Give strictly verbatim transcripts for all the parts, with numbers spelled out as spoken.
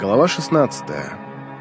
Глава шестнадцатая.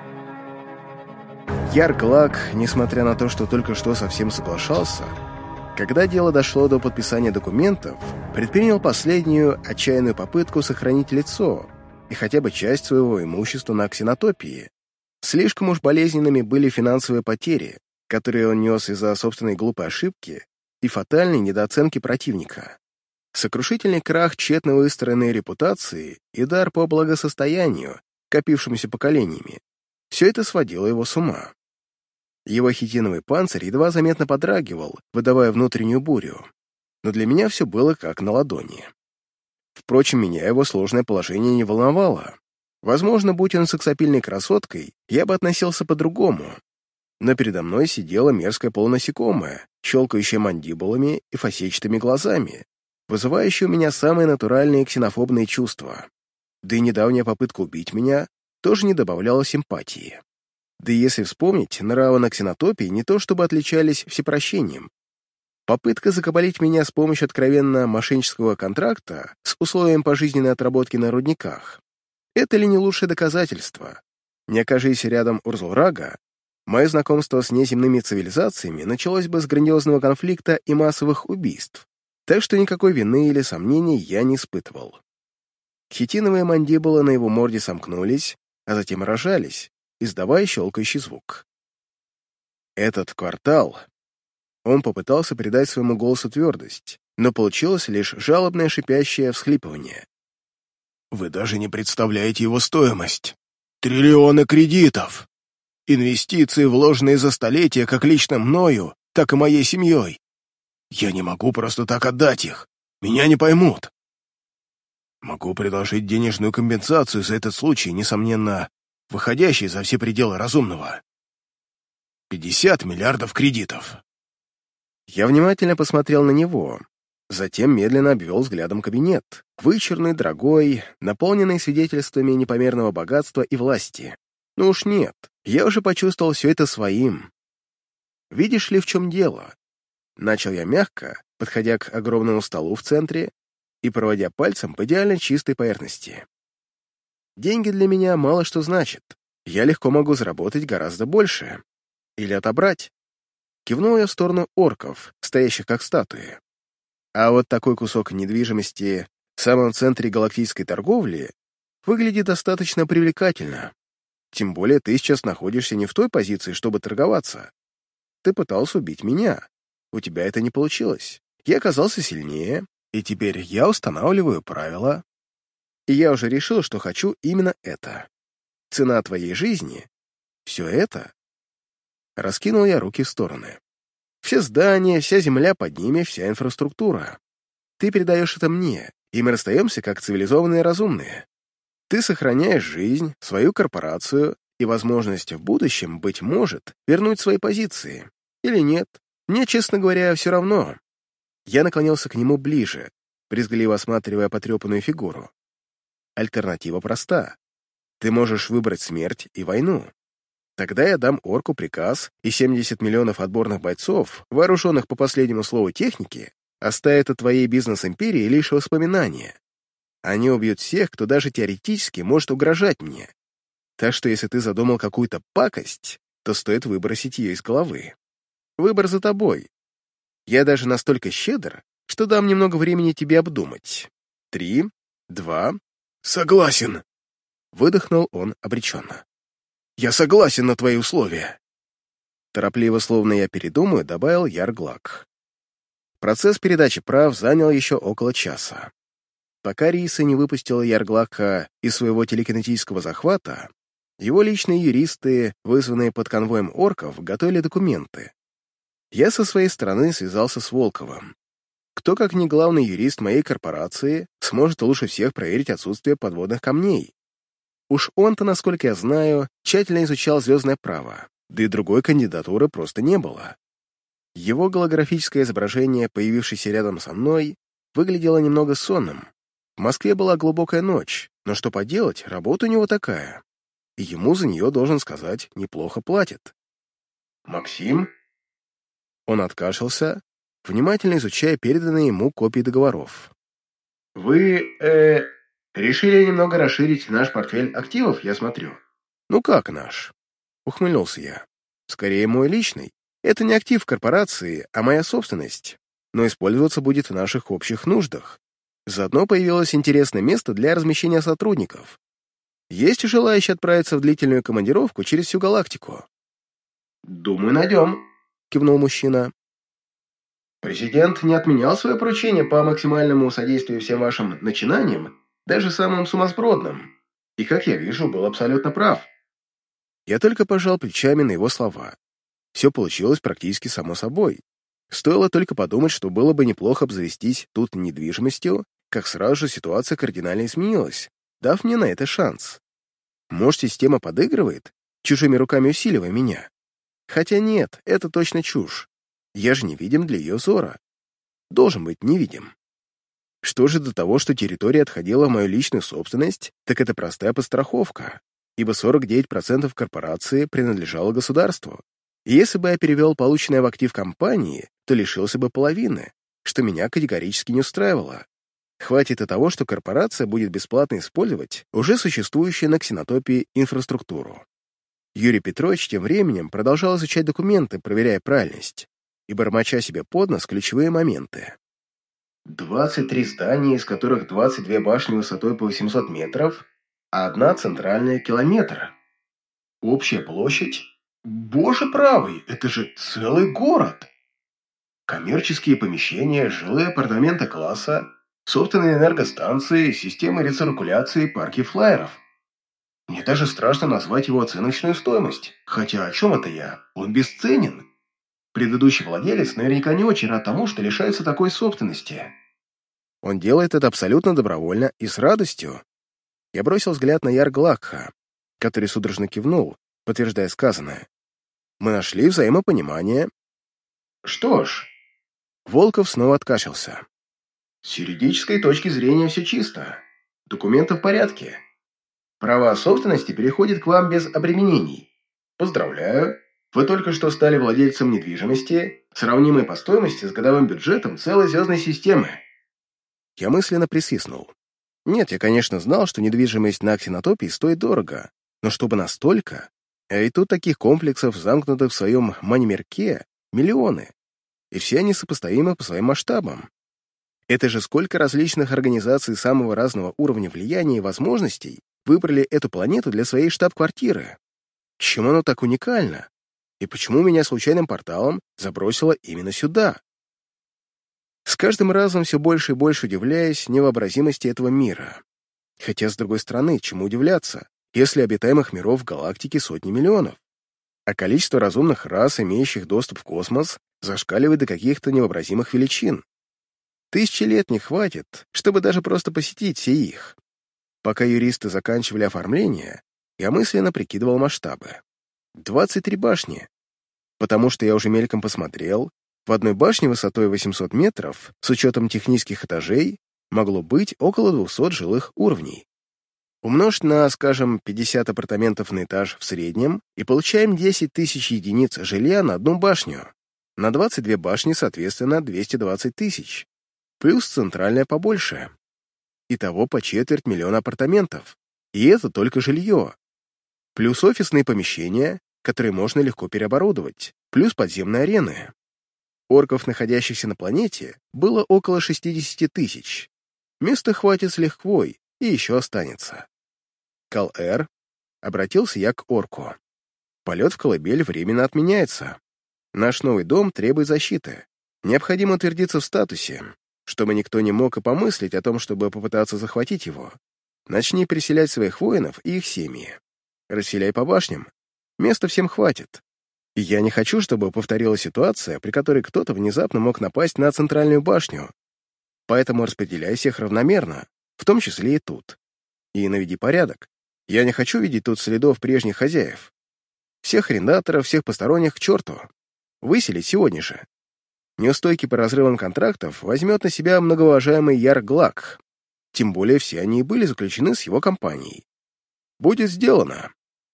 Яр Глак, несмотря на то, что только что совсем соглашался, когда дело дошло до подписания документов, предпринял последнюю отчаянную попытку сохранить лицо и хотя бы часть своего имущества на ксенотопии. Слишком уж болезненными были финансовые потери, которые он нес из-за собственной глупой ошибки и фатальной недооценки противника. Сокрушительный крах тщетно выстроенной репутации и дар по благосостоянию, копившемуся поколениями, все это сводило его с ума. Его хитиновый панцирь едва заметно подрагивал, выдавая внутреннюю бурю, но для меня все было как на ладони. Впрочем, меня его сложное положение не волновало. Возможно, будь он сексапильной красоткой, я бы относился по-другому. Но передо мной сидела мерзкая полунасекомая, щелкающая мандибулами и фасетчатыми глазами, вызывающая у меня самые натуральные ксенофобные чувства. Да и недавняя попытка убить меня тоже не добавляла симпатии. Да и если вспомнить, нравы на ксенотопии не то чтобы отличались всепрощением. Попытка закабалить меня с помощью откровенно мошеннического контракта с условием пожизненной отработки на рудниках — это ли не лучшее доказательство? Не окажись рядом Урзулрага, мое знакомство с неземными цивилизациями началось бы с грандиозного конфликта и массовых убийств, так что никакой вины или сомнений я не испытывал. Хитиновые мандибулы на его морде сомкнулись, а затем рожались, издавая щелкающий звук. Этот квартал... Он попытался придать своему голосу твердость, но получилось лишь жалобное шипящее всхлипывание. «Вы даже не представляете его стоимость. Триллионы кредитов! Инвестиции, вложенные за столетия как лично мною, так и моей семьей. Я не могу просто так отдать их. Меня не поймут. Могу предложить денежную компенсацию за этот случай, несомненно, выходящий за все пределы разумного. пятьдесят миллиардов кредитов». Я внимательно посмотрел на него, затем медленно обвел взглядом кабинет, вычурный, дорогой, наполненный свидетельствами непомерного богатства и власти. Ну уж нет, я уже почувствовал все это своим. Видишь ли, в чем дело? Начал я мягко, подходя к огромному столу в центре и проводя пальцем по идеально чистой поверхности. Деньги для меня мало что значат. Я легко могу заработать гораздо больше. Или отобрать. Кивнул я в сторону орков, стоящих как статуи. А вот такой кусок недвижимости в самом центре галактической торговли выглядит достаточно привлекательно. Тем более ты сейчас находишься не в той позиции, чтобы торговаться. Ты пытался убить меня. У тебя это не получилось. Я оказался сильнее, и теперь я устанавливаю правила. И я уже решил, что хочу именно это. Цена твоей жизни — все это. Раскинул я руки в стороны. Все здания, вся земля под ними, вся инфраструктура. Ты передаешь это мне, и мы расстаемся как цивилизованные разумные. Ты сохраняешь жизнь, свою корпорацию и возможность в будущем, быть может, вернуть свои позиции. Или нет. Мне, честно говоря, все равно. Я наклонился к нему ближе, брезгливо осматривая потрепанную фигуру. Альтернатива проста. Ты можешь выбрать смерть и войну. Тогда я дам орку приказ, и семьдесят миллионов отборных бойцов, вооруженных по последнему слову техники, оставят от твоей бизнес-империи лишь воспоминания. Они убьют всех, кто даже теоретически может угрожать мне. Так что если ты задумал какую-то пакость, то стоит выбросить ее из головы. Выбор за тобой. Я даже настолько щедр, что дам немного времени тебе обдумать. Три, два... «Согласен!» — выдохнул он обреченно. «Я согласен на твои условия!» Торопливо, словно я передумаю, добавил Яр Глак. Процесс передачи прав занял еще около часа. Пока Риса не выпустила Яр Глака из своего телекинетического захвата, его личные юристы, вызванные под конвоем орков, готовили документы. Я со своей стороны связался с Волковым. Кто, как не главный юрист моей корпорации, сможет лучше всех проверить отсутствие подводных камней? Уж он-то, насколько я знаю, тщательно изучал звездное право, да и другой кандидатуры просто не было. Его голографическое изображение, появившееся рядом со мной, выглядело немного сонным. В Москве была глубокая ночь, но что поделать, работа у него такая. И ему за нее, должен сказать, неплохо платят. «Максим?» Он откашлялся, внимательно изучая переданные ему копии договоров. «Вы, э, Решили немного расширить наш портфель активов, я смотрю. Ну как наш? Ухмыльнулся я. Скорее, мой личный. Это не актив корпорации, а моя собственность. Но использоваться будет в наших общих нуждах. Заодно появилось интересное место для размещения сотрудников. Есть желающие отправиться в длительную командировку через всю галактику? «Думаю, найдем», — кивнул мужчина. «Президент не отменял свое поручение по максимальному содействию всем вашим начинаниям, даже самым сумасбродным. И, как я вижу, был абсолютно прав». Я только пожал плечами на его слова. Все получилось практически само собой. Стоило только подумать, что было бы неплохо обзавестись тут недвижимостью, как сразу же ситуация кардинально изменилась, дав мне на это шанс. Может, система подыгрывает, чужими руками усиливая меня? Хотя нет, это точно чушь. Я же невидим для ее зора. Должен быть невидим. Что же до того, что территория отходила в мою личную собственность, так это простая подстраховка, ибо сорок девять процентов корпорации принадлежало государству. И если бы я перевел полученное в актив компании, то лишился бы половины, что меня категорически не устраивало. Хватит и того, что корпорация будет бесплатно использовать уже существующую на Ксенотопии инфраструктуру. Юрий Петрович тем временем продолжал изучать документы, проверяя правильность, и бормоча себе под нос ключевые моменты. двадцать три здания, из которых двадцать две башни высотой по восемьсот метров, а одна центральная километр. Общая площадь? Боже правый, это же целый город! Коммерческие помещения, жилые апартаменты класса, собственные энергостанции, системы рециркуляции, парки флайеров. Мне даже страшно назвать его оценочную стоимость. Хотя о чем это я? Он бесценен. Предыдущий владелец наверняка не очень рад тому, что лишается такой собственности. Он делает это абсолютно добровольно и с радостью. Я бросил взгляд на Ярглакха, который судорожно кивнул, подтверждая сказанное. Мы нашли взаимопонимание. Что ж, Волков снова откашлялся. С юридической точки зрения все чисто. Документы в порядке. Права собственности переходят к вам без обременений. Поздравляю, вы только что стали владельцем недвижимости, сравнимой по стоимости с годовым бюджетом целой звездной системы. Я мысленно присвистнул. Нет, я, конечно, знал, что недвижимость на Ксенотопии стоит дорого, но чтобы настолько... А и тут таких комплексов, замкнутых в своем манимерке, миллионы. И все они сопоставимы по своим масштабам. Это же сколько различных организаций самого разного уровня влияния и возможностей выбрали эту планету для своей штаб-квартиры. Чем оно так уникально? И почему меня случайным порталом забросило именно сюда? С каждым разом все больше и больше удивляюсь невообразимости этого мира. Хотя, с другой стороны, чему удивляться, если обитаемых миров в галактике сотни миллионов, а количество разумных рас, имеющих доступ в космос, зашкаливает до каких-то невообразимых величин. Тысячи лет не хватит, чтобы даже просто посетить все их. Пока юристы заканчивали оформление, я мысленно прикидывал масштабы. двадцать три башни. Потому что я уже мельком посмотрел, в одной башне высотой восемьсот метров, с учетом технических этажей, могло быть около двухсот жилых уровней. Умножь на, скажем, пятьдесят апартаментов на этаж в среднем, и получаем десять тысяч единиц жилья на одну башню. На двадцать две башни, соответственно, двести двадцать тысяч. Плюс центральная побольше. Итого по четверть миллиона апартаментов. И это только жилье. Плюс офисные помещения, которые можно легко переоборудовать. Плюс подземные арены. Орков, находящихся на планете, было около шестидесяти тысяч. Места хватит с лихвой, и еще останется. Кал-Эр, обратился я к орку. Полет в колыбель временно отменяется. Наш новый дом требует защиты. Необходимо утвердиться в статусе, чтобы никто не мог и помыслить о том, чтобы попытаться захватить его. Начни переселять своих воинов и их семьи. Расселяй по башням. Места всем хватит. И я не хочу, чтобы повторилась ситуация, при которой кто-то внезапно мог напасть на центральную башню. Поэтому распределяй всех равномерно, в том числе и тут. И наведи порядок. Я не хочу видеть тут следов прежних хозяев. Всех арендаторов, всех посторонних к черту. Выселить сегодня же. Неустойки по разрывам контрактов возьмет на себя многоуважаемый Ярглак. Тем более все они и были заключены с его компанией. Будет сделано.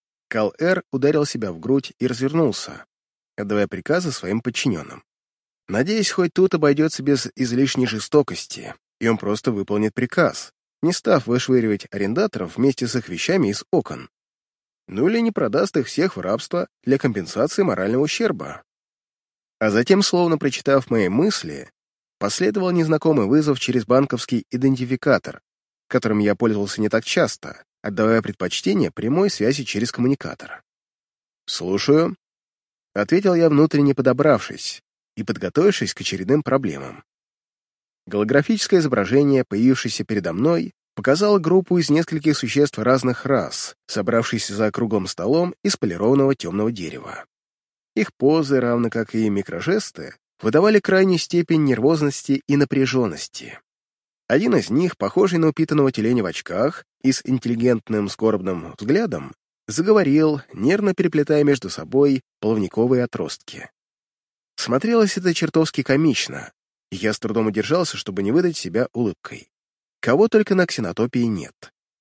Кал-Эр ударил себя в грудь и развернулся, отдавая приказы своим подчиненным. Надеюсь, хоть тут обойдется без излишней жестокости, и он просто выполнит приказ, не став вышвыривать арендаторов вместе с их вещами из окон. Ну или не продаст их всех в рабство для компенсации морального ущерба. А затем, словно прочитав мои мысли, последовал незнакомый вызов через банковский идентификатор, которым я пользовался не так часто, отдавая предпочтение прямой связи через коммуникатор. «Слушаю», — ответил я, внутренне подобравшись и подготовившись к очередным проблемам. Голографическое изображение, появившееся передо мной, показало группу из нескольких существ разных рас, собравшихся за круглым столом из полированного темного дерева. Их позы, равно как и микрожесты, выдавали крайнюю степень нервозности и напряженности. Один из них, похожий на упитанного тюленя в очках и с интеллигентным скорбным взглядом, заговорил, нервно переплетая между собой плавниковые отростки. Смотрелось это чертовски комично, и я с трудом удержался, чтобы не выдать себя улыбкой. Кого только на ксенотопии нет.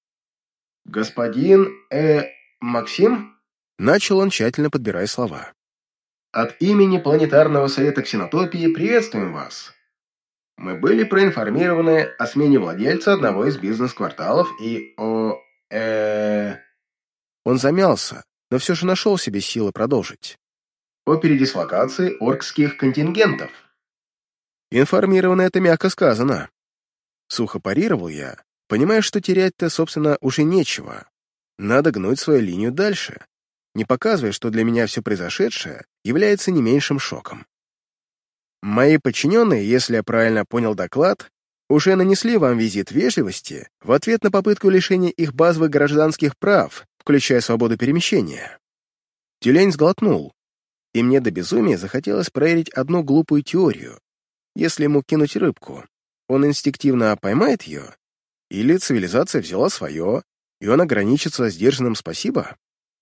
«Господин, э, Максим?» Начал он, тщательно подбирая слова. «От имени Планетарного совета ксенотопии приветствуем вас. Мы были проинформированы о смене владельца одного из бизнес-кварталов и о... э Он замялся, но все же нашел в себе силы продолжить. О передислокации оркских контингентов. Информировано это мягко сказано. Сухо парировал я, понимая, что терять-то, собственно, уже нечего. Надо гнуть свою линию дальше, не показывая, что для меня все произошедшее является не меньшим шоком. Мои подчиненные, если я правильно понял доклад, уже нанесли вам визит вежливости в ответ на попытку лишения их базовых гражданских прав, включая свободу перемещения. Тюлень сглотнул, и мне до безумия захотелось проверить одну глупую теорию. Если ему кинуть рыбку, он инстинктивно поймает ее, или цивилизация взяла свое, и он ограничится сдержанным «спасибо»?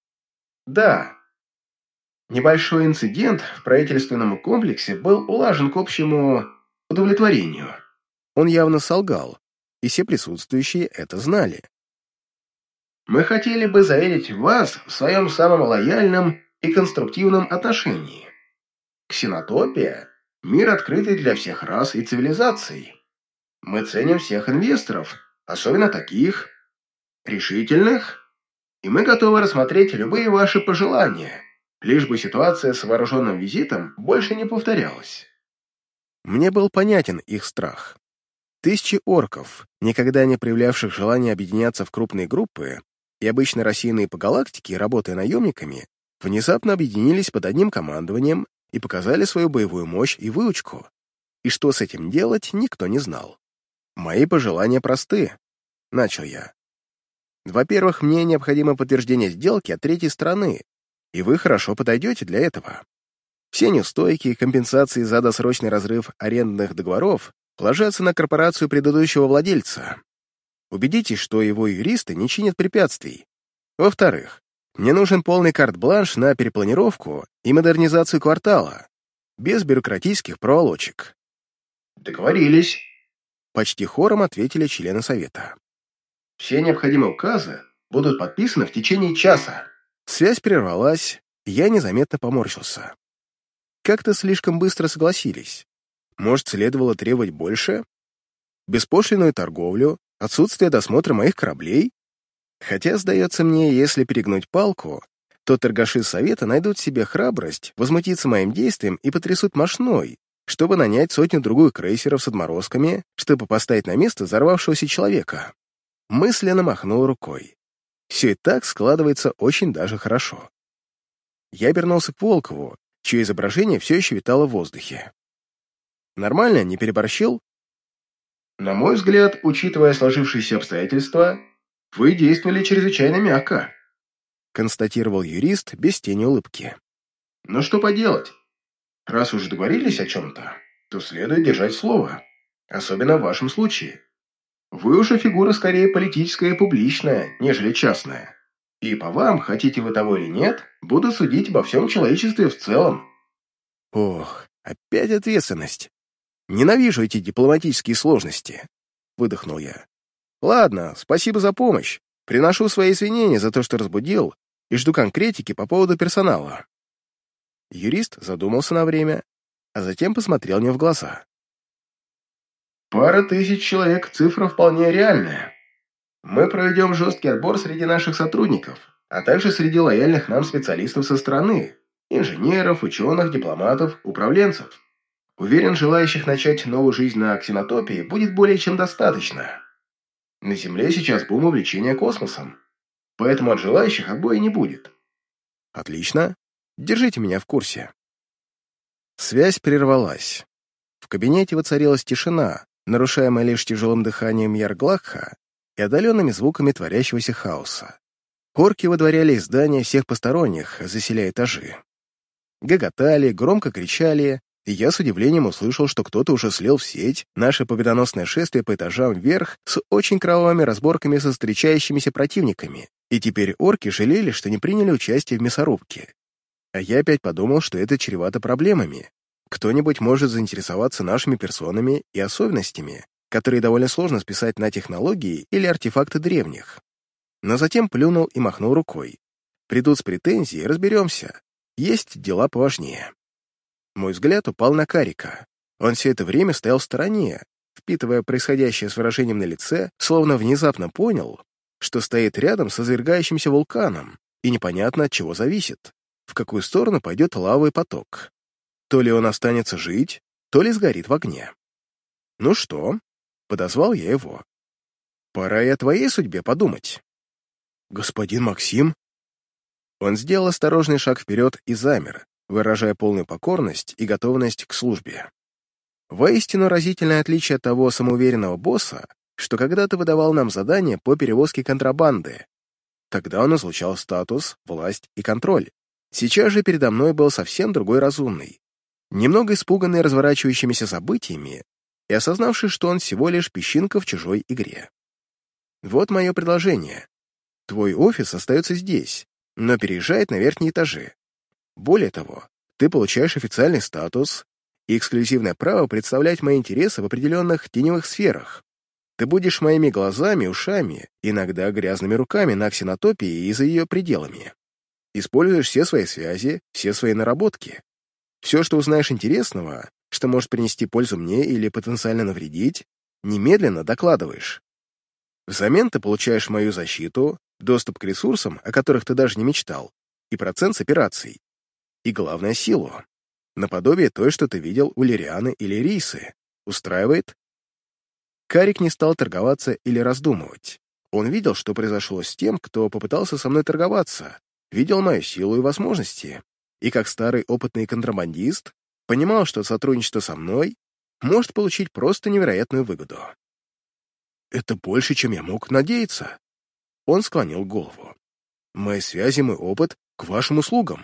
Да. Небольшой инцидент в правительственном комплексе был улажен к общему удовлетворению. Он явно солгал, и все присутствующие это знали. Мы хотели бы заверить вас в своем самом лояльном и конструктивном отношении. Ксенотопия – мир, открытый для всех рас и цивилизаций. Мы ценим всех инвесторов, особенно таких, решительных, и мы готовы рассмотреть любые ваши пожелания, лишь бы ситуация с вооруженным визитом больше не повторялась. Мне был понятен их страх. Тысячи орков, никогда не проявлявших желания объединяться в крупные группы и обычно рассеянные по галактике, работая наемниками, внезапно объединились под одним командованием и показали свою боевую мощь и выучку. И что с этим делать, никто не знал. «Мои пожелания просты», — начал я. «Во-первых, мне необходимо подтверждение сделки от третьей стороны, и вы хорошо подойдете для этого. Все неустойки и компенсации за досрочный разрыв арендных договоров ложатся на корпорацию предыдущего владельца. Убедитесь, что его юристы не чинят препятствий. Во-вторых, мне нужен полный карт-бланш на перепланировку и модернизацию квартала, без бюрократических проволочек». «Договорились», — почти хором ответили члены совета. «Все необходимые указы будут подписаны в течение часа». Связь прервалась, и я незаметно поморщился. Как-то слишком быстро согласились. Может, следовало требовать больше? Беспошлинную торговлю, отсутствие досмотра моих кораблей? Хотя, сдается мне, если перегнуть палку, то торгаши совета найдут в себе храбрость возмутиться моим действием и потрясут мошной, чтобы нанять сотню-другую крейсеров с отморозками, чтобы поставить на место взорвавшегося человека. Мысленно махнул рукой. Все и так складывается очень даже хорошо. Я обернулся к Волкову, чье изображение все еще витало в воздухе. Нормально, не переборщил? На мой взгляд, учитывая сложившиеся обстоятельства, вы действовали чрезвычайно мягко, констатировал юрист без тени улыбки. Но что поделать? Раз уж договорились о чем-то, то следует держать слово, особенно в вашем случае. Вы уже фигура скорее политическая и публичная, нежели частная. И по вам, хотите вы того или нет, буду судить обо всем человечестве в целом. Ох, опять ответственность. Ненавижу эти дипломатические сложности, выдохнул я. Ладно, спасибо за помощь. Приношу свои извинения за то, что разбудил, и жду конкретики по поводу персонала. Юрист задумался на время, а затем посмотрел мне в глаза. Пара тысяч человек — цифра вполне реальная. Мы проведем жесткий отбор среди наших сотрудников, а также среди лояльных нам специалистов со стороны, инженеров, ученых, дипломатов, управленцев. Уверен, желающих начать новую жизнь на Ксенотопии будет более чем достаточно. На Земле сейчас бум увлечения космосом, поэтому от желающих отбоя не будет. Отлично. Держите меня в курсе. Связь прервалась. В кабинете воцарилась тишина, нарушаемая лишь тяжелым дыханием Ярглакха и отдаленными звуками творящегося хаоса. Орки выдворяли из здания всех посторонних, заселяя этажи. Гоготали, громко кричали, и я с удивлением услышал, что кто-то уже слил в сеть наше победоносное шествие по этажам вверх с очень кровавыми разборками со встречающимися противниками, и теперь орки жалели, что не приняли участие в мясорубке. А я опять подумал, что это чревато проблемами. Кто-нибудь может заинтересоваться нашими персонами и особенностями, которые довольно сложно списать на технологии или артефакты древних. Но затем плюнул и махнул рукой. Придут с претензией, разберемся. Есть дела поважнее. Мой взгляд упал на Карика. Он все это время стоял в стороне, впитывая происходящее с выражением на лице, словно внезапно понял, что стоит рядом с извергающимся вулканом, и непонятно, от чего зависит, в какую сторону пойдет лавовый поток. То ли он останется жить, то ли сгорит в огне. «Ну что?» — подозвал я его. «Пора и о твоей судьбе подумать». «Господин Максим?» Он сделал осторожный шаг вперед и замер, выражая полную покорность и готовность к службе. Воистину разительное отличие от того самоуверенного босса, что когда-то выдавал нам задания по перевозке контрабанды. Тогда он излучал статус, власть и контроль. Сейчас же передо мной был совсем другой разумный, немного испуганный разворачивающимися событиями и осознавший, что он всего лишь песчинка в чужой игре. Вот мое предложение. Твой офис остается здесь, но переезжает на верхние этажи. Более того, ты получаешь официальный статус и эксклюзивное право представлять мои интересы в определенных теневых сферах. Ты будешь моими глазами, ушами, иногда грязными руками на Ксенотопии и за ее пределами. Используешь все свои связи, все свои наработки. Все, что узнаешь интересного, что может принести пользу мне или потенциально навредить, немедленно докладываешь. Взамен ты получаешь мою защиту, доступ к ресурсам, о которых ты даже не мечтал, и процент с операций. И главное — силу. Наподобие той, что ты видел у Лирианы или Рисы. Устраивает? Карик не стал торговаться или раздумывать. Он видел, что произошло с тем, кто попытался со мной торговаться, видел мою силу и возможности, и как старый опытный контрабандист понимал, что сотрудничество со мной может получить просто невероятную выгоду. «Это больше, чем я мог надеяться». Он склонил голову. «Мои связи, мой опыт к вашим услугам».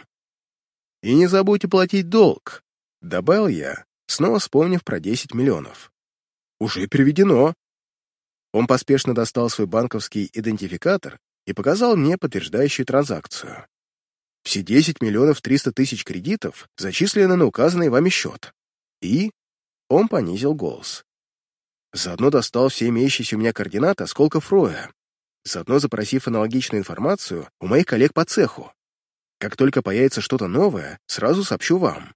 «И не забудьте платить долг», — добавил я, снова вспомнив про десять миллионов. «Уже переведено». Он поспешно достал свой банковский идентификатор и показал мне подтверждающую транзакцию. Все десять миллионов триста тысяч кредитов зачислены на указанный вами счет. И он понизил голос. Заодно достал все имеющиеся у меня координаты осколков Роя, заодно запросив аналогичную информацию у моих коллег по цеху. Как только появится что-то новое, сразу сообщу вам.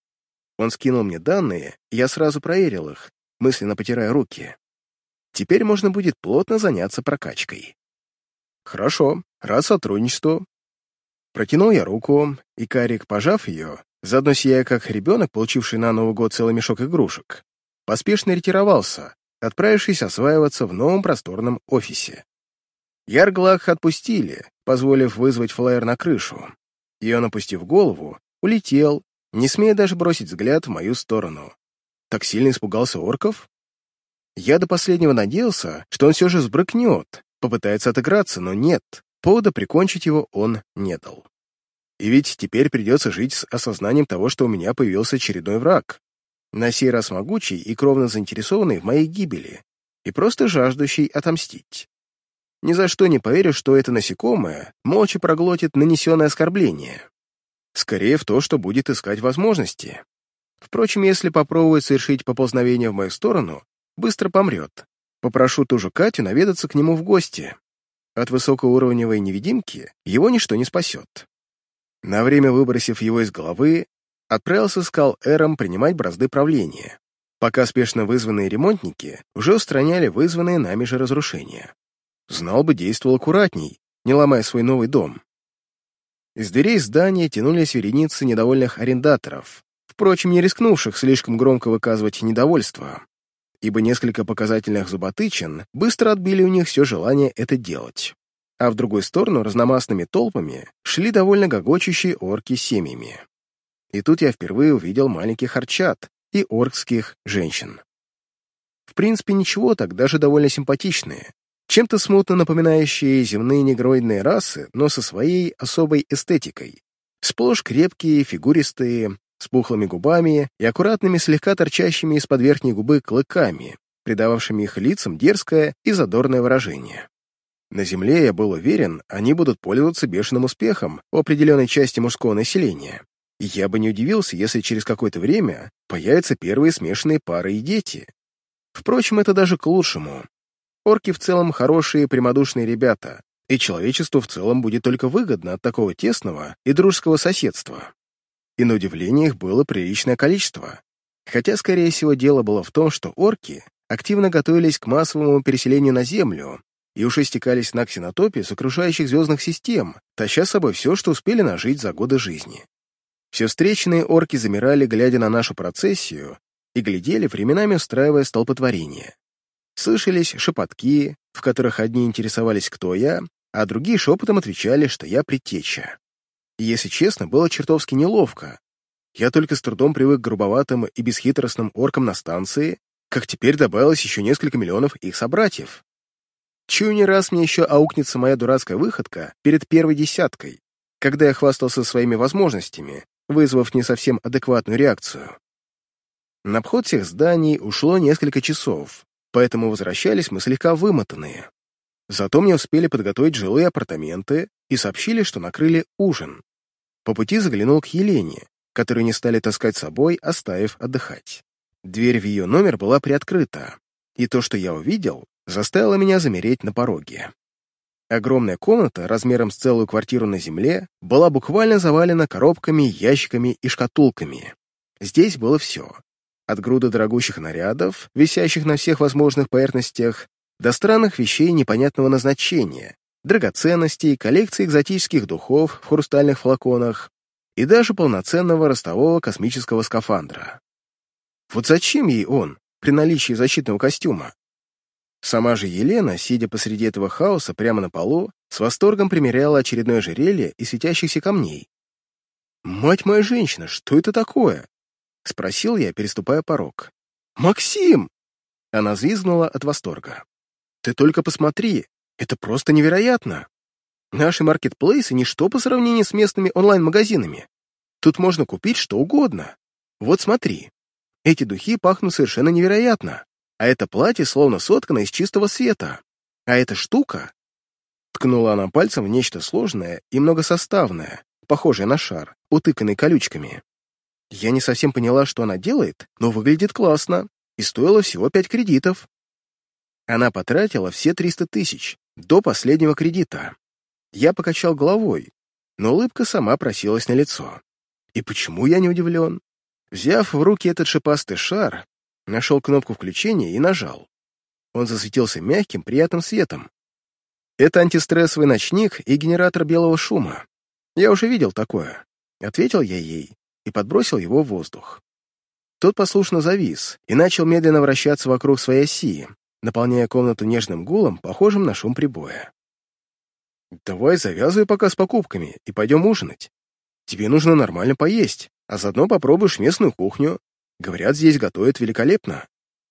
Он скинул мне данные, и я сразу проверил их, мысленно потирая руки. Теперь можно будет плотно заняться прокачкой. Хорошо, рад сотрудничеству. Протянул я руку, и Карик, пожав ее, заодно сияя как ребенок, получивший на Новый год целый мешок игрушек, поспешно ретировался, отправившись осваиваться в новом просторном офисе. Ярглах отпустили, позволив вызвать флайер на крышу, и он, опустив голову, улетел, не смея даже бросить взгляд в мою сторону. Так сильно испугался орков? Я до последнего надеялся, что он все же сбрыкнет, попытается отыграться, но нет, повода прикончить его он не дал. И ведь теперь придется жить с осознанием того, что у меня появился очередной враг, на сей раз могучий и кровно заинтересованный в моей гибели, и просто жаждущий отомстить. Ни за что не поверю, что это насекомое молча проглотит нанесенное оскорбление. Скорее в то, что будет искать возможности. Впрочем, если попробует совершить поползновение в мою сторону, быстро помрет. Попрошу ту же Катю наведаться к нему в гости. От высокоуровневой невидимки его ничто не спасет. На время выбросив его из головы, отправился с Кал-Эром принимать бразды правления, пока спешно вызванные ремонтники уже устраняли вызванные нами же разрушения. Знал бы, действовал аккуратней, не ломая свой новый дом. Из дверей здания тянулись вереницы недовольных арендаторов, впрочем, не рискнувших слишком громко выказывать недовольство, ибо несколько показательных зуботычин быстро отбили у них все желание это делать. А в другую сторону разномастными толпами шли довольно гогочущие орки с семьями. И тут я впервые увидел маленьких арчат и оркских женщин. В принципе, ничего так, даже довольно симпатичные, чем-то смутно напоминающие земные негроидные расы, но со своей особой эстетикой. Сплошь крепкие, фигуристые, с пухлыми губами и аккуратными, слегка торчащими из-под верхней губы клыками, придававшими их лицам дерзкое и задорное выражение. На Земле, я был уверен, они будут пользоваться бешеным успехом у определенной части мужского населения. И я бы не удивился, если через какое-то время появятся первые смешанные пары и дети. Впрочем, это даже к лучшему. Орки в целом хорошие, прямодушные ребята, и человечеству в целом будет только выгодно от такого тесного и дружеского соседства. И на удивление их было приличное количество. Хотя, скорее всего, дело было в том, что орки активно готовились к массовому переселению на Землю и уж истекались на ксенотопе с окружающих звездных систем, таща с собой все, что успели нажить за годы жизни. Все встреченные орки замирали, глядя на нашу процессию, и глядели, временами устраивая столпотворение. Слышались шепотки, в которых одни интересовались, кто я, а другие шепотом отвечали, что я предтеча. И, если честно, было чертовски неловко. Я только с трудом привык к грубоватым и бесхитростным оркам на станции, как теперь добавилось еще несколько миллионов их собратьев. Чую, не раз мне еще аукнется моя дурацкая выходка перед первой десяткой, когда я хвастался своими возможностями, вызвав не совсем адекватную реакцию. На обход всех зданий ушло несколько часов, поэтому возвращались мы слегка вымотанные. Зато мне успели подготовить жилые апартаменты и сообщили, что накрыли ужин. По пути заглянул к Елене, которую не стали таскать с собой, оставив отдыхать. Дверь в ее номер была приоткрыта, и то, что я увидел, заставило меня замереть на пороге. Огромная комната, размером с целую квартиру на земле, была буквально завалена коробками, ящиками и шкатулками. Здесь было все. От груды дорогущих нарядов, висящих на всех возможных поверхностях, до странных вещей непонятного назначения, драгоценностей, коллекции экзотических духов в хрустальных флаконах и даже полноценного ростового космического скафандра. Вот зачем ей он, при наличии защитного костюма? Сама же Елена, сидя посреди этого хаоса прямо на полу, с восторгом примеряла очередное ожерелье из светящихся камней. «Мать моя женщина, что это такое?» — спросил я, переступая порог. «Максим!» — она взвизгнула от восторга. «Ты только посмотри, это просто невероятно! Наши маркетплейсы — ничто по сравнению с местными онлайн-магазинами. Тут можно купить что угодно. Вот смотри, эти духи пахнут совершенно невероятно, а это платье словно соткано из чистого света. А эта штука...» Ткнула она пальцем в нечто сложное и многосоставное, похожее на шар, утыканный колючками. Я не совсем поняла, что она делает, но выглядит классно и стоила всего пять кредитов. Она потратила все триста тысяч, до последнего кредита. Я покачал головой, но улыбка сама просилась на лицо. И почему я не удивлен? Взяв в руки этот шипастый шар, нашел кнопку включения и нажал. Он засветился мягким, приятным светом. Это антистрессовый ночник и генератор белого шума. Я уже видел такое. Ответил я ей и подбросил его в воздух. Тот послушно завис и начал медленно вращаться вокруг своей оси, наполняя комнату нежным гулом, похожим на шум прибоя. «Давай завязывай пока с покупками и пойдем ужинать. Тебе нужно нормально поесть, а заодно попробуешь местную кухню. Говорят, здесь готовят великолепно».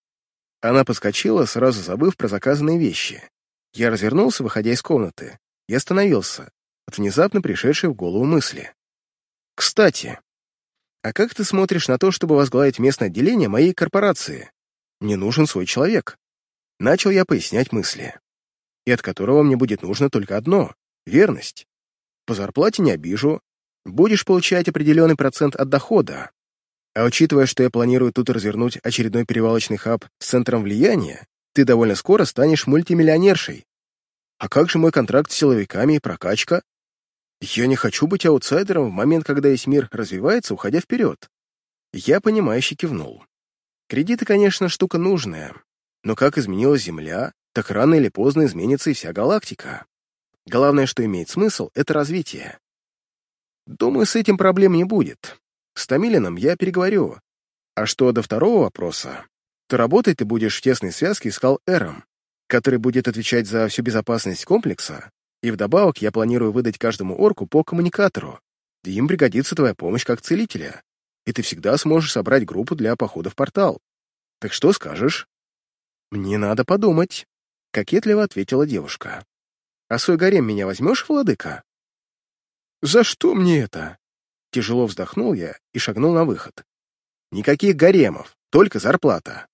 Она подскочила, сразу забыв про заказанные вещи. Я развернулся, выходя из комнаты, и остановился от внезапно пришедшей в голову мысли. «Кстати, а как ты смотришь на то, чтобы возглавить местное отделение моей корпорации? Мне нужен свой человек». Начал я пояснять мысли, и от которого мне будет нужно только одно — верность. По зарплате не обижу, будешь получать определенный процент от дохода. А учитывая, что я планирую тут развернуть очередной перевалочный хаб с центром влияния, ты довольно скоро станешь мультимиллионершей. А как же мой контракт с силовиками и прокачка? Я не хочу быть аутсайдером в момент, когда весь мир развивается, уходя вперед. Я понимающе кивнул. Кредиты, конечно, штука нужная, но как изменилась Земля, так рано или поздно изменится и вся галактика. Главное, что имеет смысл, это развитие. Думаю, с этим проблем не будет. С Томилиным я переговорю. А что до второго вопроса, то работать ты будешь в тесной связке с Хал-Эром, который будет отвечать за всю безопасность комплекса, и вдобавок я планирую выдать каждому орку по коммуникатору. Им пригодится твоя помощь как целителя, и ты всегда сможешь собрать группу для похода в портал. Так что скажешь?» «Мне надо подумать», — кокетливо ответила девушка. «А свой гарем меня возьмешь, владыка?» «За что мне это?» Тяжело вздохнул я и шагнул на выход. «Никаких гаремов, только зарплата».